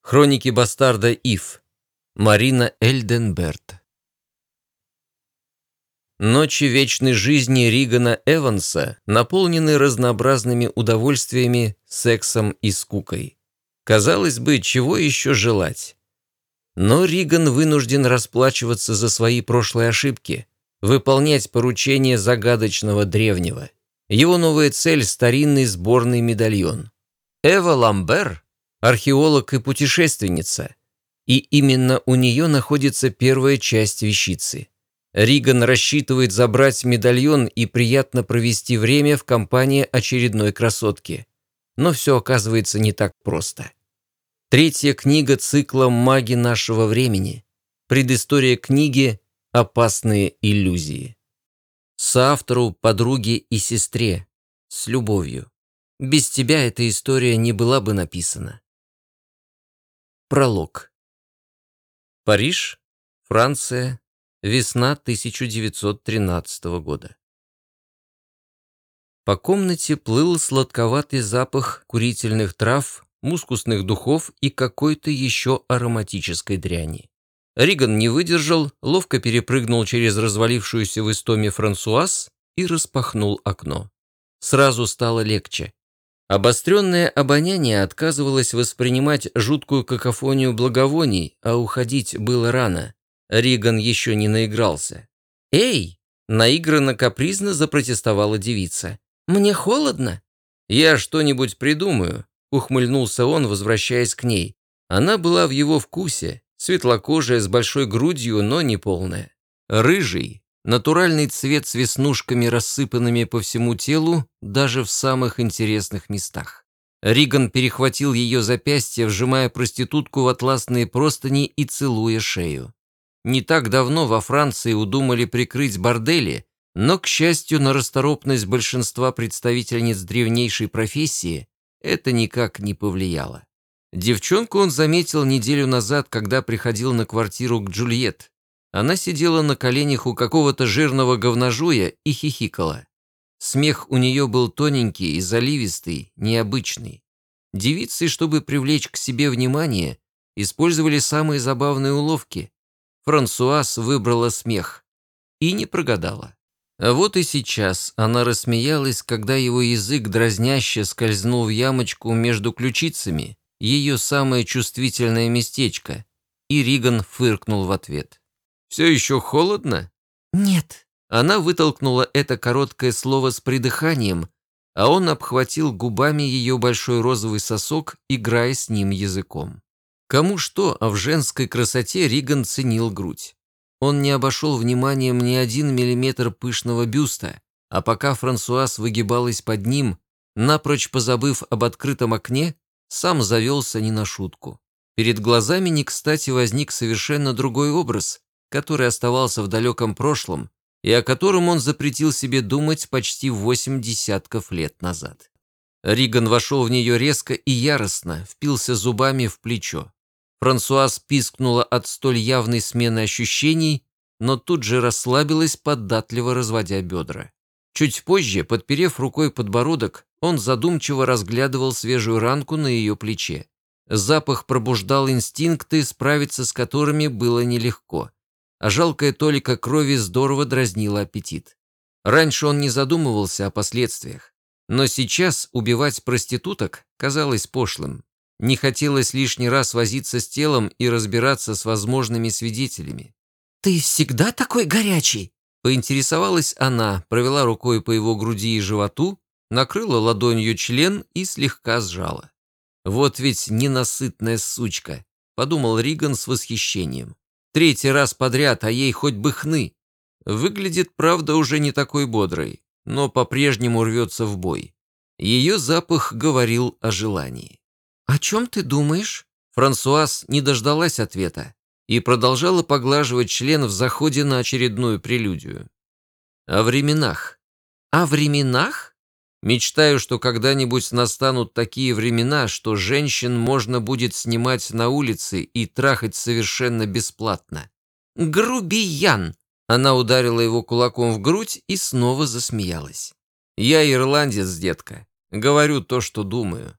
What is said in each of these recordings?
Хроники бастарда Ив. Марина Эльденберт. Ночи вечной жизни Ригана Эванса наполнены разнообразными удовольствиями, сексом и скукой. Казалось бы, чего еще желать? Но Риган вынужден расплачиваться за свои прошлые ошибки, выполнять поручения загадочного древнего. Его новая цель – старинный сборный медальон. Эва Ламбер – археолог и путешественница, и именно у нее находится первая часть вещицы. Риган рассчитывает забрать медальон и приятно провести время в компании очередной красотки. Но все оказывается не так просто. Третья книга цикла «Маги нашего времени». Предыстория книги «Опасные иллюзии». Соавтору, подруге и сестре. С любовью. Без тебя эта история не была бы написана. Пролог. Париж, Франция, весна 1913 года. По комнате плыл сладковатый запах курительных трав, мускусных духов и какой-то еще ароматической дряни. Риган не выдержал, ловко перепрыгнул через развалившуюся в истоме Франсуаз и распахнул окно. Сразу стало легче. Обостренное обоняние отказывалось воспринимать жуткую какофонию благовоний, а уходить было рано. Риган еще не наигрался. «Эй!» – наигранно капризно запротестовала девица. «Мне холодно». «Я что-нибудь придумаю», – ухмыльнулся он, возвращаясь к ней. Она была в его вкусе, светлокожая, с большой грудью, но не полная. Рыжий. Натуральный цвет с веснушками, рассыпанными по всему телу, даже в самых интересных местах. Риган перехватил ее запястье, вжимая проститутку в атласные простыни и целуя шею. Не так давно во Франции удумали прикрыть бордели, но, к счастью, на расторопность большинства представительниц древнейшей профессии это никак не повлияло. Девчонку он заметил неделю назад, когда приходил на квартиру к Джульетт. Она сидела на коленях у какого-то жирного говножуя и хихикала. Смех у нее был тоненький и заливистый, необычный. Девицы, чтобы привлечь к себе внимание, использовали самые забавные уловки. Франсуаз выбрала смех. И не прогадала. А вот и сейчас она рассмеялась, когда его язык дразняще скользнул в ямочку между ключицами, ее самое чувствительное местечко, и Риган фыркнул в ответ. «Все еще холодно?» «Нет». Она вытолкнула это короткое слово с придыханием, а он обхватил губами ее большой розовый сосок, играя с ним языком. Кому что, а в женской красоте Риган ценил грудь. Он не обошел вниманием ни 1 миллиметр пышного бюста, а пока Франсуаз выгибалась под ним, напрочь позабыв об открытом окне, сам завелся не на шутку. Перед глазами не кстати возник совершенно другой образ, который оставался в далеком прошлом и о котором он запретил себе думать почти 8 десятков лет назад. Риган вошел в нее резко и яростно, впился зубами в плечо. Франсуаз пискнула от столь явной смены ощущений, но тут же расслабилась, податливо разводя бедра. Чуть позже, подперев рукой подбородок, он задумчиво разглядывал свежую ранку на ее плече. Запах пробуждал инстинкты, справиться с которыми было нелегко. А жалкая толика крови здорово дразнила аппетит. Раньше он не задумывался о последствиях, но сейчас убивать проституток казалось пошлым. Не хотелось лишний раз возиться с телом и разбираться с возможными свидетелями. «Ты всегда такой горячий?» Поинтересовалась она, провела рукой по его груди и животу, накрыла ладонью член и слегка сжала. «Вот ведь ненасытная сучка», — подумал Риган с восхищением. 3-й раз подряд, а ей хоть бы хны. Выглядит, правда, уже не такой бодрой, но по-прежнему рвется в бой. Ее запах говорил о желании. «О чем ты думаешь?» Франсуаз не дождалась ответа и продолжала поглаживать член в заходе на очередную прелюдию. О временах. «О временах?» Мечтаю, что когда-нибудь настанут такие времена, что женщин можно будет снимать на улице и трахать совершенно бесплатно. «Грубиян!» Она ударила его кулаком в грудь и снова засмеялась. «Я ирландец, детка. Говорю то, что думаю».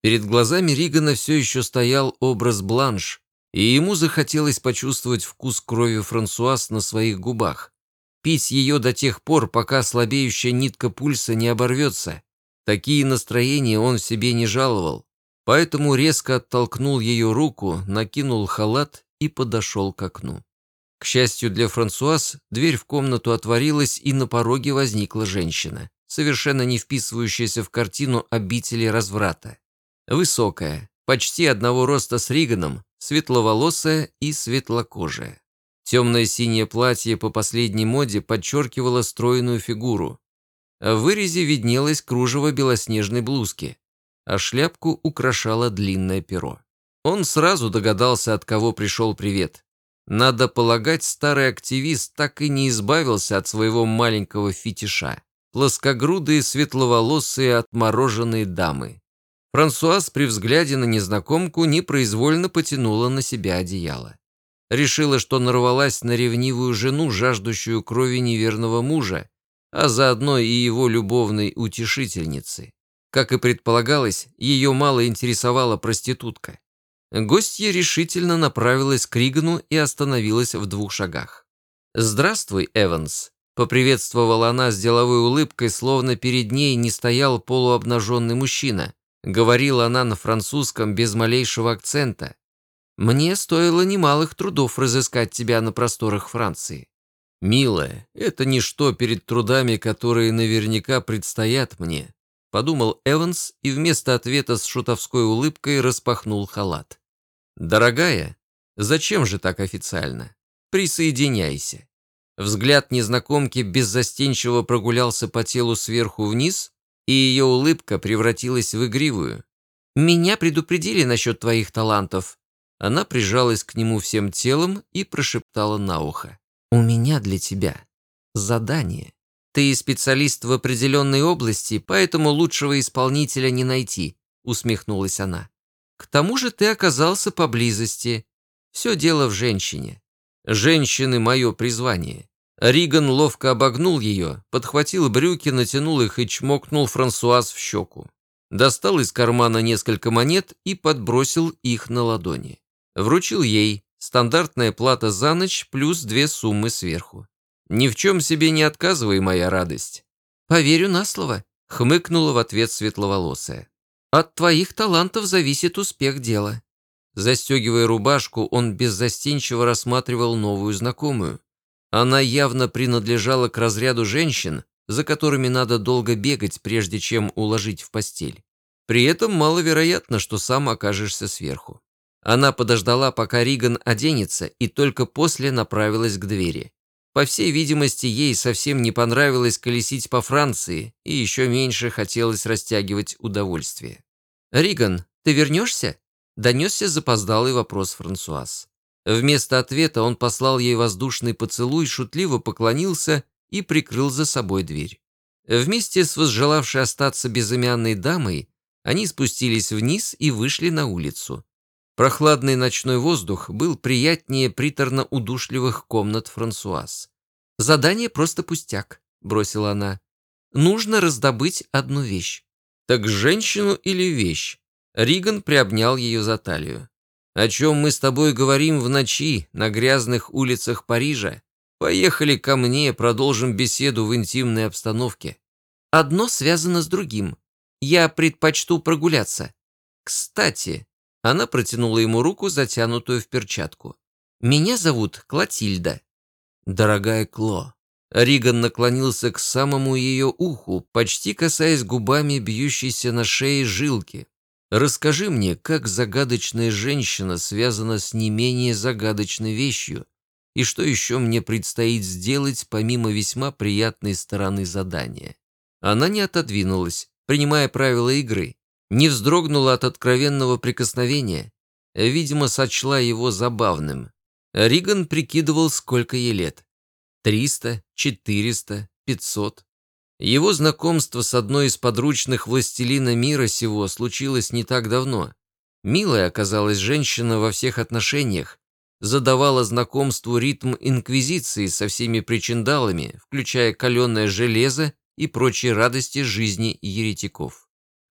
Перед глазами Ригана все еще стоял образ Бланш, и ему захотелось почувствовать вкус крови Франсуаз на своих губах. Пить ее до тех пор, пока слабеющая нитка пульса не оборвется. Такие настроения он в себе не жаловал, поэтому резко оттолкнул ее руку, накинул халат и подошел к окну. К счастью для Франсуаз, дверь в комнату отворилась, и на пороге возникла женщина, совершенно не вписывающаяся в картину обители разврата. Высокая, почти одного роста с Риганом, светловолосая и светлокожая. Темное синее платье по последней моде подчеркивало стройную фигуру. В вырезе виднелось кружево белоснежной блузки, а шляпку украшало длинное перо. Он сразу догадался, от кого пришел привет. Надо полагать, старый активист так и не избавился от своего маленького фетиша. Плоскогрудые, светловолосые, отмороженные дамы. Франсуаз при взгляде на незнакомку непроизвольно потянула на себя одеяло. Решила, что нарвалась на ревнивую жену, жаждущую крови неверного мужа, а заодно и его любовной утешительницы. Как и предполагалось, ее мало интересовала проститутка. Гостья решительно направилась к Ригану и остановилась в 2 шагах. «Здравствуй, Эванс», — поприветствовала она с деловой улыбкой, словно перед ней не стоял полуобнаженный мужчина. Говорила она на французском без малейшего акцента. «Мне стоило немалых трудов разыскать тебя на просторах Франции». «Милая, это ничто перед трудами, которые наверняка предстоят мне», — подумал Эванс и вместо ответа с шутовской улыбкой распахнул халат. «Дорогая, зачем же так официально? Присоединяйся». Взгляд незнакомки беззастенчиво прогулялся по телу сверху вниз, и ее улыбка превратилась в игривую. «Меня предупредили насчет твоих талантов». Она прижалась к нему всем телом и прошептала на ухо. «У меня для тебя задание. Ты специалист в определенной области, поэтому лучшего исполнителя не найти», усмехнулась она. «К тому же ты оказался поблизости. Все дело в женщине. Женщины — мое призвание». Риган ловко обогнул ее, подхватил брюки, натянул их и чмокнул Франсуаз в щеку. Достал из кармана несколько монет и подбросил их на ладони. Вручил ей стандартная плата за ночь плюс 2 суммы сверху. «Ни в чем себе не отказывай, моя радость». «Поверю на слово», — хмыкнула в ответ светловолосая. «От твоих талантов зависит успех дела». Застегивая рубашку, он беззастенчиво рассматривал новую знакомую. Она явно принадлежала к разряду женщин, за которыми надо долго бегать, прежде чем уложить в постель. При этом маловероятно, что сам окажешься сверху. Она подождала, пока Риган оденется, и только после направилась к двери. По всей видимости, ей совсем не понравилось колесить по Франции, и еще меньше хотелось растягивать удовольствие. «Риган, ты вернешься?» – донесся запоздалый вопрос Франсуаз. Вместо ответа он послал ей воздушный поцелуй, шутливо поклонился и прикрыл за собой дверь. Вместе с возжелавшей остаться безымянной дамой они спустились вниз и вышли на улицу. Прохладный ночной воздух был приятнее приторно-удушливых комнат Франсуаз. «Задание просто пустяк», — бросила она. «Нужно раздобыть одну вещь». «Так женщину или вещь?» Риган приобнял ее за талию. «О чем мы с тобой говорим в ночи на грязных улицах Парижа? Поехали ко мне, продолжим беседу в интимной обстановке». «Одно связано с другим. Я предпочту прогуляться. Кстати...» Она протянула ему руку, затянутую в перчатку. «Меня зовут Клотильда». «Дорогая Кло». Риган наклонился к самому ее уху, почти касаясь губами бьющейся на шее жилки. «Расскажи мне, как загадочная женщина связана с не менее загадочной вещью, и что еще мне предстоит сделать, помимо весьма приятной стороны задания». Она не отодвинулась, принимая правила игры, не вздрогнула от откровенного прикосновения, видимо, сочла его забавным. Риган прикидывал, сколько ей лет. 300, 400, 500. Его знакомство с одной из подручных властелина мира сего случилось не так давно. Милая оказалась женщина во всех отношениях, задавала знакомству ритм инквизиции со всеми причиндалами, включая каленое железо и прочие радости жизни еретиков.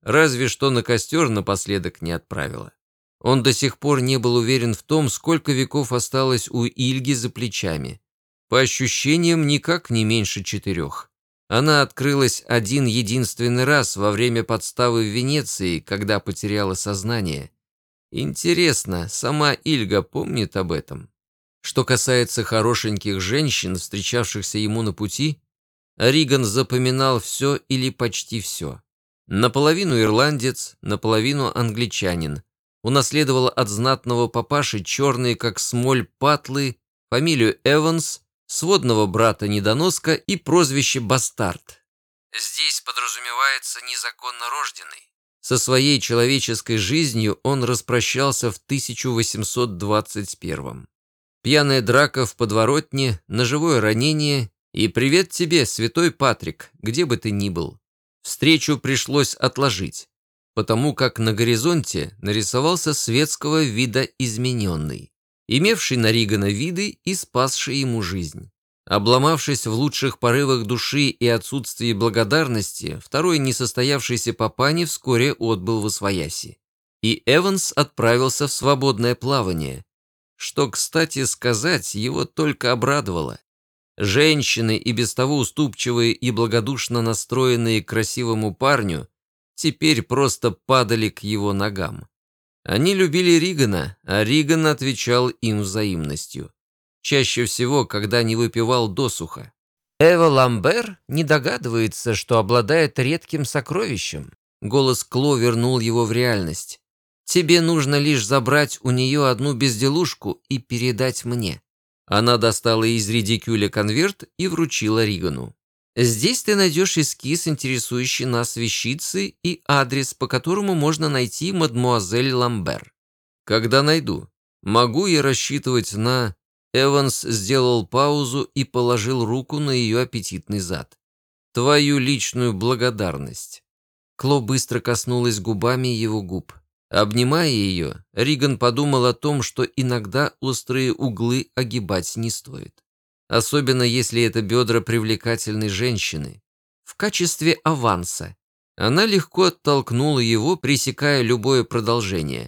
разве что на костер напоследок не отправила. Он до сих пор не был уверен в том, сколько веков осталось у Ильги за плечами. По ощущениям, никак не меньше 4. Она открылась один единственный раз во время подставы в Венеции, когда потеряла сознание. Интересно, сама Ильга помнит об этом? Что касается хорошеньких женщин, встречавшихся ему на пути, Риган запоминал все или почти все. Наполовину ирландец, наполовину англичанин. Унаследовал от знатного папаши черные как смоль патлы, фамилию Эванс, сводного брата недоноска и прозвище Бастард. Здесь подразумевается незаконно рожденный. Со своей человеческой жизнью он распрощался в 1821. Пьяная драка в подворотне, ножевое ранение и привет тебе, святой Патрик, где бы ты ни был. Встречу пришлось отложить, потому как на горизонте нарисовался светского вида измененный, имевший на Ригана виды и спасший ему жизнь. Обломавшись в лучших порывах души и отсутствии благодарности, второй несостоявшийся папани вскоре отбыл восвояси. И Эванс отправился в свободное плавание, что, кстати сказать, его только обрадовало. Женщины, и без того уступчивые и благодушно настроенные к красивому парню, теперь просто падали к его ногам. Они любили Ригана, а Риган отвечал им взаимностью. Чаще всего, когда не выпивал досуха. Эва Ламбер не догадывается, что обладает редким сокровищем. Голос Кло вернул его в реальность. Тебе нужно лишь забрать у нее одну безделушку и передать мне. Она достала из редикюля конверт и вручила Ригану. Здесь ты найдешь эскиз, интересующий нас вещицы, и адрес, по которому можно найти мадмуазель Ламбер. Когда найду, могу я рассчитывать на... Эванс сделал паузу и положил руку на ее аппетитный зад. Твою личную благодарность. Кло быстро коснулась губами его губ. Обнимая ее, Риган подумал о том, что иногда острые углы огибать не стоит. Особенно если это бедра привлекательной женщины. В качестве аванса. Она легко оттолкнула его, пресекая любое продолжение.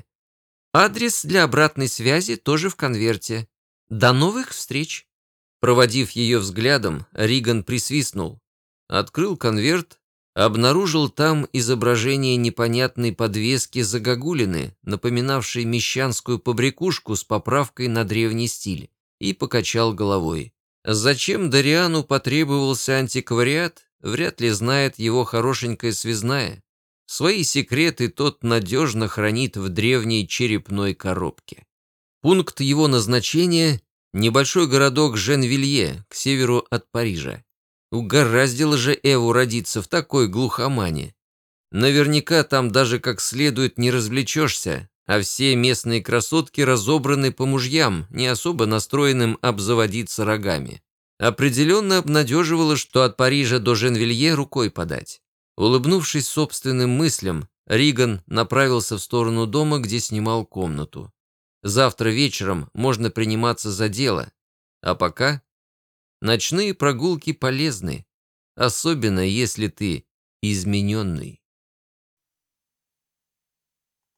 Адрес для обратной связи тоже в конверте. До новых встреч. Проводив ее взглядом, Риган присвистнул. Открыл конверт, обнаружил там изображение непонятной подвески загогулины, напоминавшей мещанскую побрякушку с поправкой на древний стиль, и покачал головой. Зачем Дориану потребовался антиквариат, вряд ли знает его хорошенькая связная. Свои секреты тот надежно хранит в древней черепной коробке. Пункт его назначения – небольшой городок Женвилье, к северу от Парижа. Угораздило же Эву родиться в такой глухомане. Наверняка там даже как следует не развлечешься, а все местные красотки разобраны по мужьям, не особо настроенным обзаводиться рогами. Определенно обнадеживало, что от Парижа до Женвилье рукой подать. Улыбнувшись собственным мыслям, Риган направился в сторону дома, где снимал комнату. Завтра вечером можно приниматься за дело, а пока ночные прогулки полезны, особенно если ты измененный.